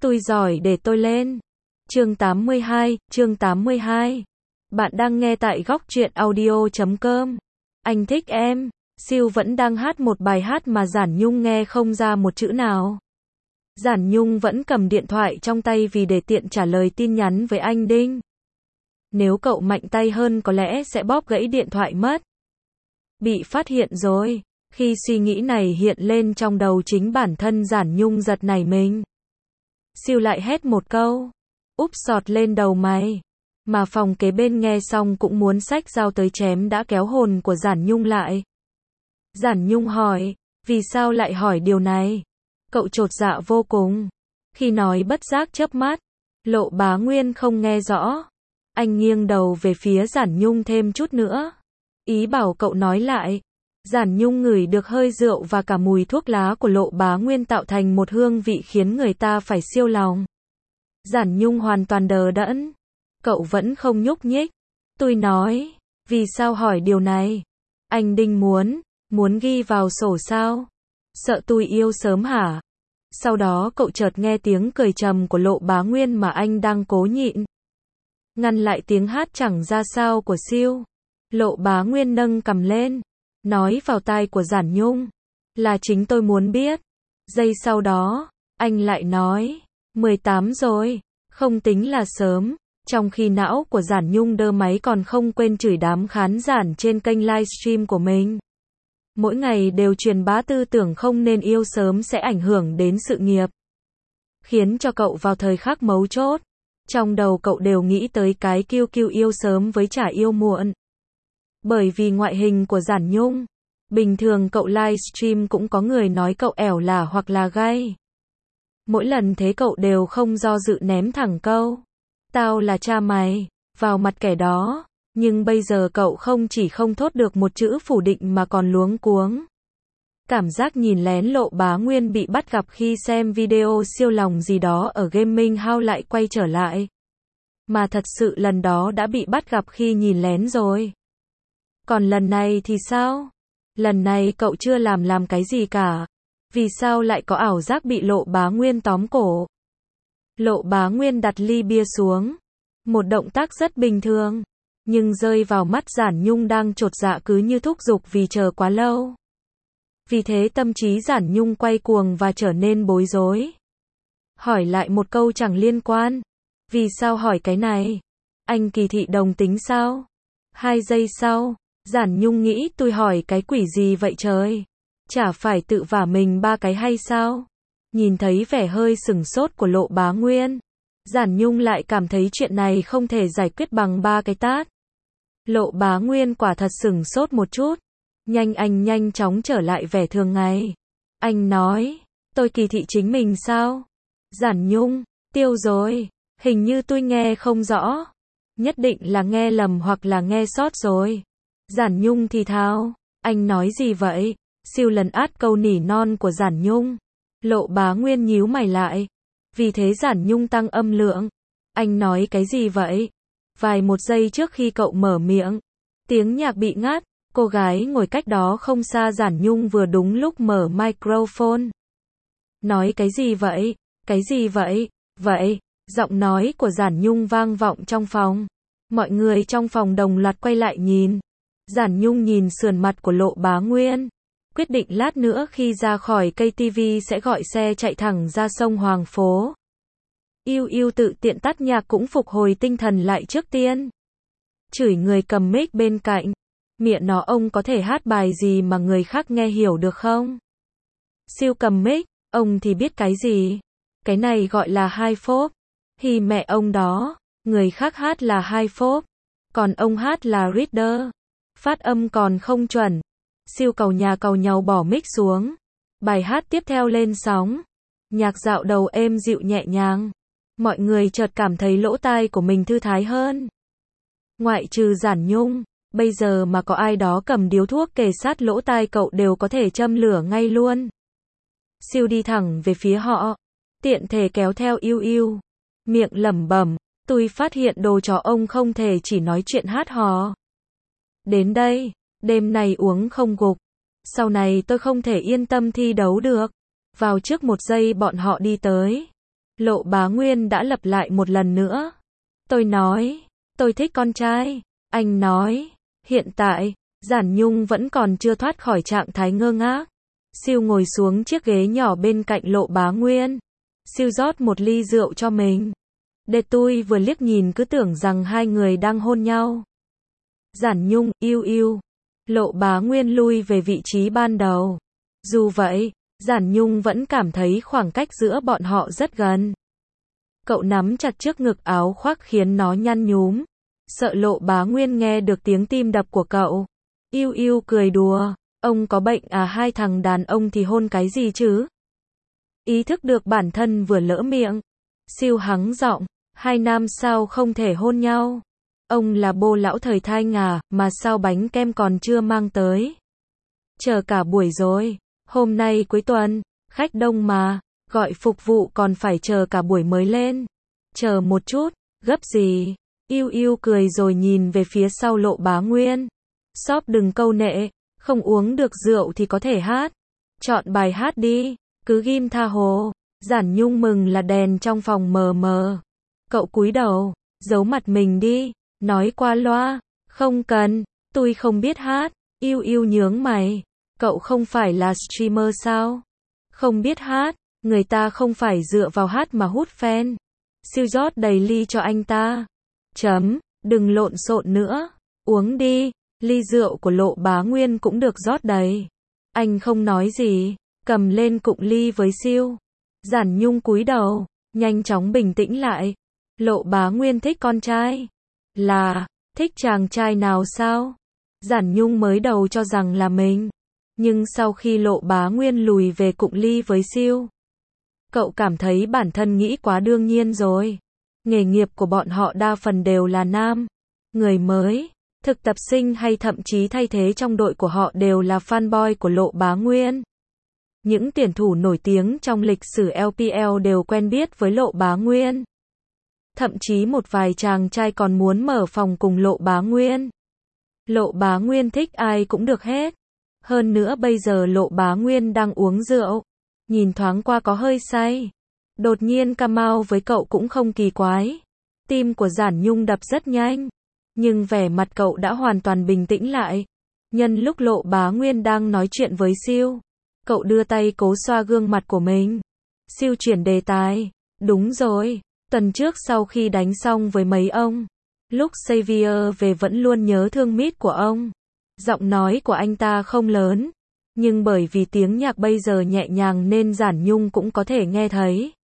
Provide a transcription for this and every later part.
Tôi giỏi để tôi lên. Chương 82. Bạn đang nghe tại góc truyện audio.com. Anh thích em. Siêu vẫn đang hát một bài hát mà Giản Nhung nghe không ra một chữ nào. Giản Nhung vẫn cầm điện thoại trong tay vì để tiện trả lời tin nhắn với anh Đinh. Nếu cậu mạnh tay hơn có lẽ sẽ bóp gãy điện thoại mất. Bị phát hiện rồi. Khi suy nghĩ này hiện lên trong đầu chính bản thân Giản Nhung giật nảy mình. Siêu lại hét một câu. Úp sọt lên đầu mày. Mà phòng kế bên nghe xong cũng muốn xách dao tới chém đã kéo hồn của Giản Nhung lại. Giản Nhung hỏi, vì sao lại hỏi điều này? Cậu chột dạ vô cùng. Khi nói bất giác chớp mắt. Lộ Bá Nguyên không nghe rõ. Anh nghiêng đầu về phía Giản Nhung thêm chút nữa. Ý bảo cậu nói lại. Giản Nhung ngửi được hơi rượu và cả mùi thuốc lá của Lộ Bá Nguyên tạo thành một hương vị khiến người ta phải siêu lòng. Giản Nhung hoàn toàn đờ đẫn. Cậu vẫn không nhúc nhích. Tôi nói, vì sao hỏi điều này? Anh Đinh muốn ghi vào sổ sao? Sợ tôi yêu sớm hả? Sau đó cậu chợt nghe tiếng cười trầm của Lộ Bá Nguyên mà anh đang cố nhịn. Ngăn lại tiếng hát chẳng ra sao của Siêu. Lộ Bá Nguyên nâng cằm lên. Nói vào tai của Giản Nhung. Là chính tôi muốn biết. Giây sau đó, anh lại nói. 18 rồi, không tính là sớm. Trong khi não của Giản Nhung đơ máy còn không quên chửi đám khán giả trên kênh livestream của mình. Mỗi ngày đều truyền bá tư tưởng không nên yêu sớm sẽ ảnh hưởng đến sự nghiệp. Khiến cho cậu vào thời khắc mấu chốt. Trong đầu cậu đều nghĩ tới cái kiêu kiêu yêu sớm với chả yêu muộn. Bởi vì ngoại hình của Giản Nhung, bình thường cậu livestream cũng có người nói cậu ẻo lả hoặc là gay. Mỗi lần thế cậu đều không do dự ném thẳng câu. Tao là cha mày, vào mặt kẻ đó. Nhưng bây giờ cậu không chỉ không thốt được một chữ phủ định mà còn luống cuống. Cảm giác nhìn lén Lộ Bá Nguyên bị bắt gặp khi xem video siêu lòng gì đó ở Gaming House lại quay trở lại. Mà thật sự lần đó đã bị bắt gặp khi nhìn lén rồi. Còn lần này thì sao? Lần này cậu chưa làm cái gì cả. Vì sao lại có ảo giác bị Lộ Bá Nguyên tóm cổ? Lộ Bá Nguyên đặt ly bia xuống. Một động tác rất bình thường. Nhưng rơi vào mắt Giản Nhung đang chột dạ cứ như thúc giục vì chờ quá lâu. Vì thế tâm trí Giản Nhung quay cuồng và trở nên bối rối. Hỏi lại một câu chẳng liên quan. Vì sao hỏi cái này? Anh kỳ thị đồng tính sao? 2 giây sau, Giản Nhung nghĩ tôi hỏi cái quỷ gì vậy trời? Chả phải tự vả mình 3 cái hay sao? Nhìn thấy vẻ hơi sửng sốt của Lộ Bá Nguyên. Giản Nhung lại cảm thấy chuyện này không thể giải quyết bằng 3 cái tát. Lộ Bá Nguyên quả thật sửng sốt một chút. Anh nhanh chóng trở lại vẻ thường ngày. Anh nói, tôi kỳ thị chính mình sao? Giản Nhung, tiêu rồi. Hình như tôi nghe không rõ. Nhất định là nghe lầm hoặc là nghe sót rồi. Giản Nhung thì thào, anh nói gì vậy? Siêu lần át câu nỉ non của Giản Nhung. Lộ Bá Nguyên nhíu mày lại. Vì thế Giản Nhung tăng âm lượng. Anh nói cái gì vậy? Vài một giây trước khi cậu mở miệng, tiếng nhạc bị ngắt. Cô gái ngồi cách đó không xa Giản Nhung vừa đúng lúc mở microphone. Nói cái gì vậy? Cái gì vậy? Vậy, giọng nói của Giản Nhung vang vọng trong phòng. Mọi người trong phòng đồng loạt quay lại nhìn. Giản Nhung nhìn sườn mặt của Lộ Bá Nguyên. Quyết định lát nữa khi ra khỏi cây TV sẽ gọi xe chạy thẳng ra sông Hoàng Phố. Yêu tự tiện tắt nhạc cũng phục hồi tinh thần lại trước tiên. Chửi người cầm mic bên cạnh. Miệng nó ông có thể hát bài gì mà người khác nghe hiểu được không? Siêu cầm mic, ông thì biết cái gì? Cái này gọi là hai phốp. Thì mẹ ông đó, người khác hát là hai phốp. Còn ông hát là reader. Phát âm còn không chuẩn. Siêu cầu nhà cầu nhau bỏ mic xuống. Bài hát tiếp theo lên sóng. Nhạc dạo đầu êm dịu nhẹ nhàng. Mọi người chợt cảm thấy lỗ tai của mình thư thái hơn. Ngoại trừ Giản Nhung, bây giờ mà có ai đó cầm điếu thuốc kề sát lỗ tai cậu đều có thể châm lửa ngay luôn. Siêu đi thẳng về phía họ. Tiện thể kéo theo yêu. Miệng lẩm bẩm. Tôi phát hiện đồ chó ông không thể chỉ nói chuyện hát hò. Đến đây, đêm này uống không gục. Sau này tôi không thể yên tâm thi đấu được. Vào trước 1 giây bọn họ đi tới. Lộ Bá Nguyên đã lặp lại một lần nữa. Tôi nói, tôi thích con trai. Anh nói, hiện tại, Giản Nhung vẫn còn chưa thoát khỏi trạng thái ngơ ngác. Siêu ngồi xuống chiếc ghế nhỏ bên cạnh Lộ Bá Nguyên. Siêu rót một ly rượu cho mình. Để tôi vừa liếc nhìn cứ tưởng rằng hai người đang hôn nhau. Giản Nhung, yêu yêu. Lộ Bá Nguyên lui về vị trí ban đầu. Dù vậy, Giản Nhung vẫn cảm thấy khoảng cách giữa bọn họ rất gần. Cậu nắm chặt trước ngực áo khoác khiến nó nhăn nhúm. Sợ Lộ Bá Nguyên nghe được tiếng tim đập của cậu. Yêu yêu cười đùa. Ông có bệnh à, hai thằng đàn ông thì hôn cái gì chứ? Ý thức được bản thân vừa lỡ miệng. Siêu hắng giọng. Hai nam sao không thể hôn nhau? Ông là bô lão thời thanh à, mà sao bánh kem còn chưa mang tới? Chờ cả buổi rồi. Hôm nay cuối tuần, khách đông mà, gọi phục vụ còn phải chờ cả buổi mới lên. Chờ một chút, gấp gì? Yêu yêu cười rồi nhìn về phía sau Lộ Bá Nguyên. Shop đừng câu nệ, không uống được rượu thì có thể hát. Chọn bài hát đi, cứ ghim tha hồ. Giản Nhung mừng là đèn trong phòng mờ mờ. Cậu cúi đầu, giấu mặt mình đi, nói qua loa. Không cần, tôi không biết hát. Yêu yêu nhướng mày. Cậu không phải là streamer sao? Không biết hát, người ta không phải dựa vào hát mà hút fan. Siêu rót đầy ly cho anh ta. Đừng lộn xộn nữa. Uống đi, ly rượu của Lộ Bá Nguyên cũng được rót đầy. Anh không nói gì, cầm lên cụng ly với Siêu. Giản Nhung cúi đầu, nhanh chóng bình tĩnh lại. Lộ Bá Nguyên thích con trai. Là, thích chàng trai nào sao? Giản Nhung mới đầu cho rằng là mình. Nhưng sau khi Lộ Bá Nguyên lùi về cụng ly với Siêu, cậu cảm thấy bản thân nghĩ quá đương nhiên rồi. Nghề nghiệp của bọn họ đa phần đều là nam. Người mới, thực tập sinh hay thậm chí thay thế trong đội của họ đều là fanboy của Lộ Bá Nguyên. Những tuyển thủ nổi tiếng trong lịch sử LPL đều quen biết với Lộ Bá Nguyên. Thậm chí một vài chàng trai còn muốn mở phòng cùng Lộ Bá Nguyên. Lộ Bá Nguyên thích ai cũng được hết. Hơn nữa bây giờ Lộ Bá Nguyên đang uống rượu. Nhìn thoáng qua có hơi say. Đột nhiên cam mau với cậu cũng không kỳ quái. Tim của Giản Nhung đập rất nhanh. Nhưng vẻ mặt cậu đã hoàn toàn bình tĩnh lại. Nhân lúc Lộ Bá Nguyên đang nói chuyện với Siêu, cậu đưa tay cố xoa gương mặt của mình. Siêu chuyển đề tài. Đúng rồi, tuần trước sau khi đánh xong với mấy ông, lúc Xavier về vẫn luôn nhớ thương Mít của ông. Giọng nói của anh ta không lớn, nhưng bởi vì tiếng nhạc bây giờ nhẹ nhàng nên Giản Nhung cũng có thể nghe thấy.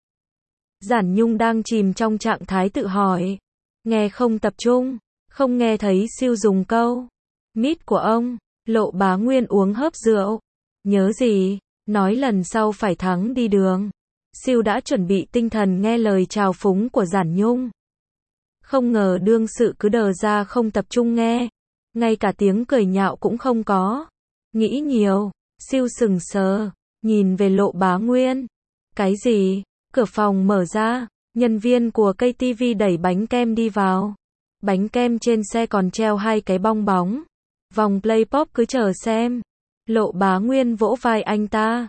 Giản Nhung đang chìm trong trạng thái tự hỏi. Nghe không tập trung, không nghe thấy Siêu dùng câu Mít của ông. Lộ Bá Nguyên uống hớp rượu. Nhớ gì? Nói lần sau phải thắng đi đường. Siêu đã chuẩn bị tinh thần nghe lời trào phúng của Giản Nhung. Không ngờ đương sự cứ đờ ra không tập trung nghe. Ngay cả tiếng cười nhạo cũng không có. Nghĩ nhiều, Siêu sừng sờ, nhìn về Lộ Bá Nguyên. Cái gì? Cửa phòng mở ra, nhân viên của KTV đẩy bánh kem đi vào. Bánh kem trên xe còn treo hai cái bong bóng. Vòng play pop cứ chờ xem. Lộ Bá Nguyên vỗ vai anh ta.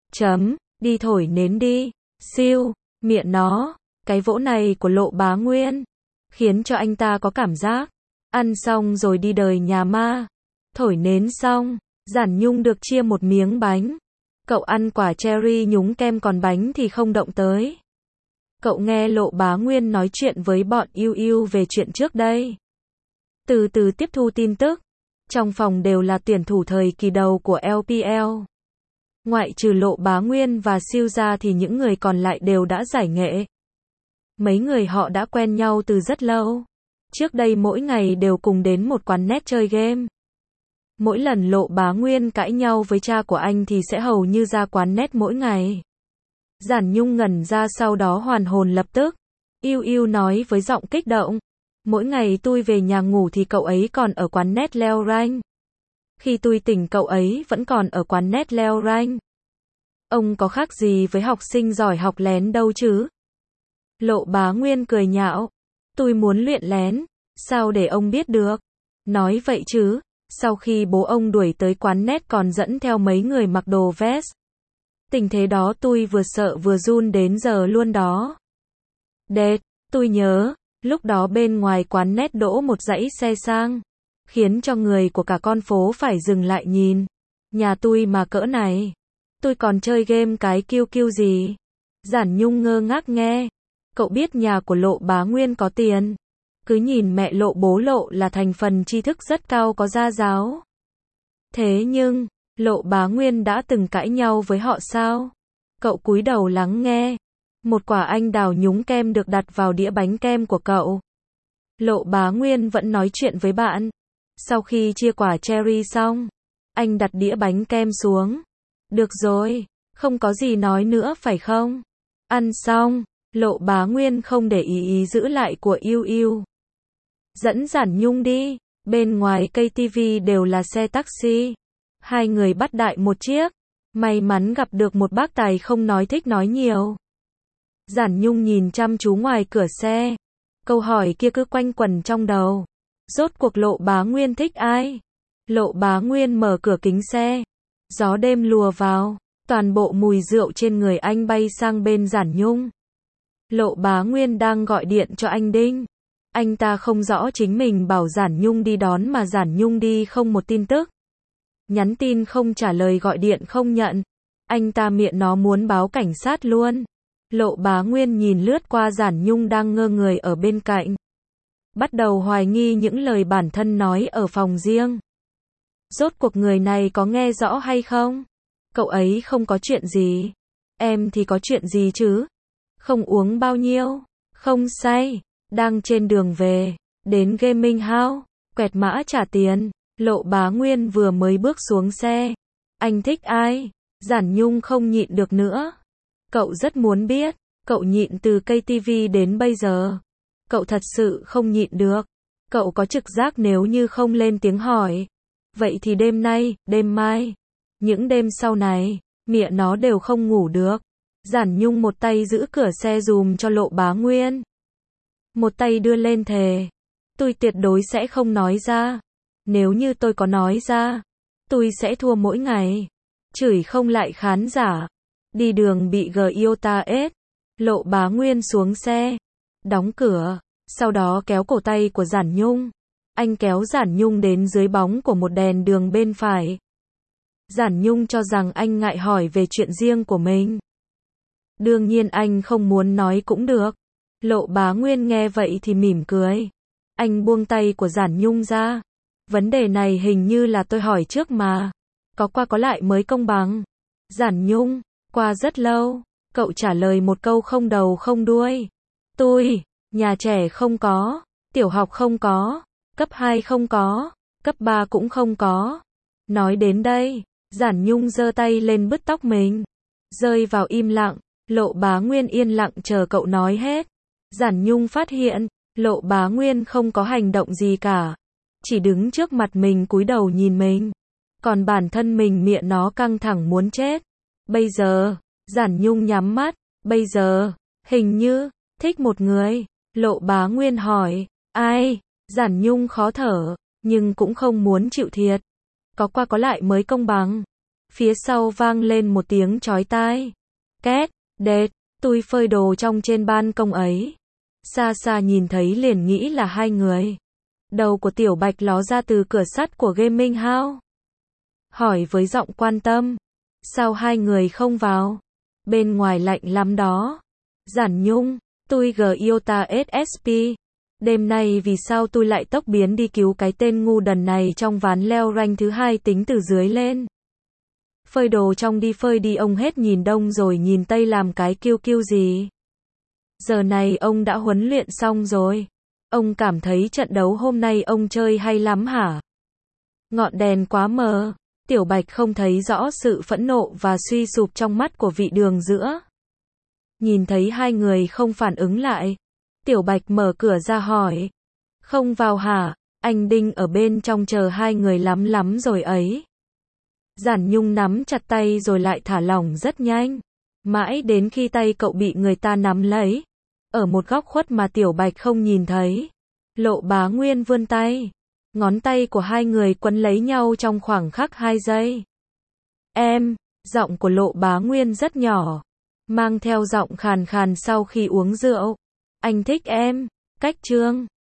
Đi thổi nến đi. Siêu, miệng nó. Cái vỗ này của Lộ Bá Nguyên khiến cho anh ta có cảm giác ăn xong rồi đi đời nhà ma. Thổi nến xong, Giản Nhung được chia một miếng bánh. Cậu ăn quả cherry nhúng kem còn bánh thì không động tới. Cậu nghe Lộ Bá Nguyên nói chuyện với bọn yêu yêu về chuyện trước đây. Từ từ tiếp thu tin tức. Trong phòng đều là tuyển thủ thời kỳ đầu của LPL. Ngoại trừ Lộ Bá Nguyên và Siêu ra thì những người còn lại đều đã giải nghệ. Mấy người họ đã quen nhau từ rất lâu. Trước đây mỗi ngày đều cùng đến một quán net chơi game. Mỗi lần Lộ Bá Nguyên cãi nhau với cha của anh thì sẽ hầu như ra quán net mỗi ngày. Giản Nhung ngẩn ra sau đó hoàn hồn lập tức. Yêu yêu nói với giọng kích động. Mỗi ngày tôi về nhà ngủ thì cậu ấy còn ở quán net leo rank. Khi tôi tỉnh cậu ấy vẫn còn ở quán net leo rank. Ông có khác gì với học sinh giỏi học lén đâu chứ? Lộ Bá Nguyên cười nhạo. Tôi muốn luyện lén, sao để ông biết được? Nói vậy chứ, sau khi bố ông đuổi tới quán net còn dẫn theo mấy người mặc đồ vest. Tình thế đó tôi vừa sợ vừa run đến giờ luôn đó. Đệt, tôi nhớ, lúc đó bên ngoài quán net đỗ một dãy xe sang, khiến cho người của cả con phố phải dừng lại nhìn. Nhà tôi mà cỡ này, tôi còn chơi game cái kiêu kiêu gì? Giản Nhung ngơ ngác nghe. Cậu biết nhà của Lộ Bá Nguyên có tiền. Cứ nhìn mẹ Lộ bố Lộ là thành phần tri thức rất cao có gia giáo. Thế nhưng, Lộ Bá Nguyên đã từng cãi nhau với họ sao? Cậu cúi đầu lắng nghe. Một quả anh đào nhúng kem được đặt vào đĩa bánh kem của cậu. Lộ Bá Nguyên vẫn nói chuyện với bạn. Sau khi chia quả cherry xong, anh đặt đĩa bánh kem xuống. Được rồi, không có gì nói nữa phải không? Ăn xong, Lộ Bá Nguyên không để ý giữ lại của Yêu Yêu. Dẫn Giản Nhung đi, bên ngoài cây tivi đều là xe taxi. Hai người bắt đại một chiếc. May mắn gặp được một bác tài không nói thích nói nhiều. Giản Nhung nhìn chăm chú ngoài cửa xe. Câu hỏi kia cứ quanh quẩn trong đầu. Rốt cuộc Lộ Bá Nguyên thích ai? Lộ Bá Nguyên mở cửa kính xe. Gió đêm lùa vào. Toàn bộ mùi rượu trên người anh bay sang bên Giản Nhung. Lộ Bá Nguyên đang gọi điện cho anh Đinh. Anh ta không rõ chính mình bảo Giản Nhung đi đón mà Giản Nhung đi không một tin tức. Nhắn tin không trả lời, gọi điện không nhận. Anh ta miệng nó muốn báo cảnh sát luôn. Lộ Bá Nguyên nhìn lướt qua Giản Nhung đang ngơ người ở bên cạnh. Bắt đầu hoài nghi những lời bản thân nói ở phòng riêng. Rốt cuộc người này có nghe rõ hay không? Cậu ấy không có chuyện gì. Em thì có chuyện gì chứ? Không uống bao nhiêu, không say, đang trên đường về, đến gaming house, quẹt mã trả tiền. Lộ Bá Nguyên vừa mới bước xuống xe. Anh thích ai? Giản Nhung không nhịn được nữa. Cậu rất muốn biết, cậu nhịn từ cây tivi đến bây giờ. Cậu thật sự không nhịn được. Cậu có trực giác nếu như không lên tiếng hỏi. Vậy thì đêm nay, đêm mai, những đêm sau này, miệng nó đều không ngủ được. Giản Nhung một tay giữ cửa xe dùm cho Lộ Bá Nguyên. Một tay đưa lên thề. Tôi tuyệt đối sẽ không nói ra. Nếu như tôi có nói ra, tôi sẽ thua mỗi ngày. Chửi không lại khán giả. Đi đường bị Giota ết. Lộ Bá Nguyên xuống xe. Đóng cửa. Sau đó kéo cổ tay của Giản Nhung. Anh kéo Giản Nhung đến dưới bóng của một đèn đường bên phải. Giản Nhung cho rằng anh ngại hỏi về chuyện riêng của mình. Đương nhiên anh không muốn nói cũng được. Lộ Bá Nguyên nghe vậy thì mỉm cười. Anh buông tay của Giản Nhung ra. Vấn đề này hình như là tôi hỏi trước mà. Có qua có lại mới công bằng. Giản Nhung, qua rất lâu, cậu trả lời một câu không đầu không đuôi. Tôi, nhà trẻ không có, tiểu học không có, cấp 2 không có, cấp 3 cũng không có. Nói đến đây, Giản Nhung giơ tay lên bứt tóc mình. Rơi vào im lặng, Lộ Bá Nguyên yên lặng chờ cậu nói hết. Giản Nhung phát hiện, Lộ Bá Nguyên không có hành động gì cả. Chỉ đứng trước mặt mình cúi đầu nhìn mình. Còn bản thân mình miệng nó căng thẳng muốn chết. Bây giờ, Giản Nhung nhắm mắt. Bây giờ, hình như, thích một người. Lộ Bá Nguyên hỏi, ai? Giản Nhung khó thở, nhưng cũng không muốn chịu thiệt. Có qua có lại mới công bằng. Phía sau vang lên một tiếng chói tai. Két, đệt, tôi phơi đồ trong trên ban công ấy. Xa xa nhìn thấy liền nghĩ là hai người. Đầu của Tiểu Bạch ló ra từ cửa sắt của gaming house. Hỏi với giọng quan tâm. Sao hai người không vào? Bên ngoài lạnh lắm đó. Giản Nhung, tôi Giota SSP. Đêm nay vì sao tôi lại tốc biến đi cứu cái tên ngu đần này trong ván leo rank thứ 2 tính từ dưới lên. Phơi đồ trong đi phơi đi, ông hết nhìn đông rồi nhìn tây làm cái kiêu kiêu gì. Giờ này ông đã huấn luyện xong rồi. Ông cảm thấy trận đấu hôm nay ông chơi hay lắm hả? Ngọn đèn quá mờ. Tiểu Bạch không thấy rõ sự phẫn nộ và suy sụp trong mắt của vị đường giữa. Nhìn thấy hai người không phản ứng lại. Tiểu Bạch mở cửa ra hỏi. Không vào hả? Anh Đinh ở bên trong chờ hai người lắm lắm rồi ấy. Giản Nhung nắm chặt tay rồi lại thả lỏng rất nhanh. Mãi đến khi tay cậu bị người ta nắm lấy. Ở một góc khuất mà Tiểu Bạch không nhìn thấy. Lộ Bá Nguyên vươn tay. Ngón tay của hai người quấn lấy nhau trong khoảng khắc 2 giây. Em, giọng của Lộ Bá Nguyên rất nhỏ. Mang theo giọng khàn khàn sau khi uống rượu. Anh thích em. Cách chương